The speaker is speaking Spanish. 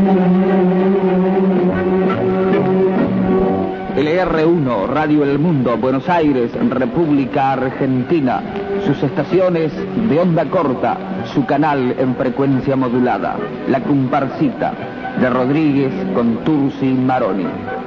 LR1, Radio El Mundo, Buenos Aires, República Argentina. Sus estaciones de onda corta, su canal en frecuencia modulada. La Comparsita, de Rodríguez con Tursi Maroni.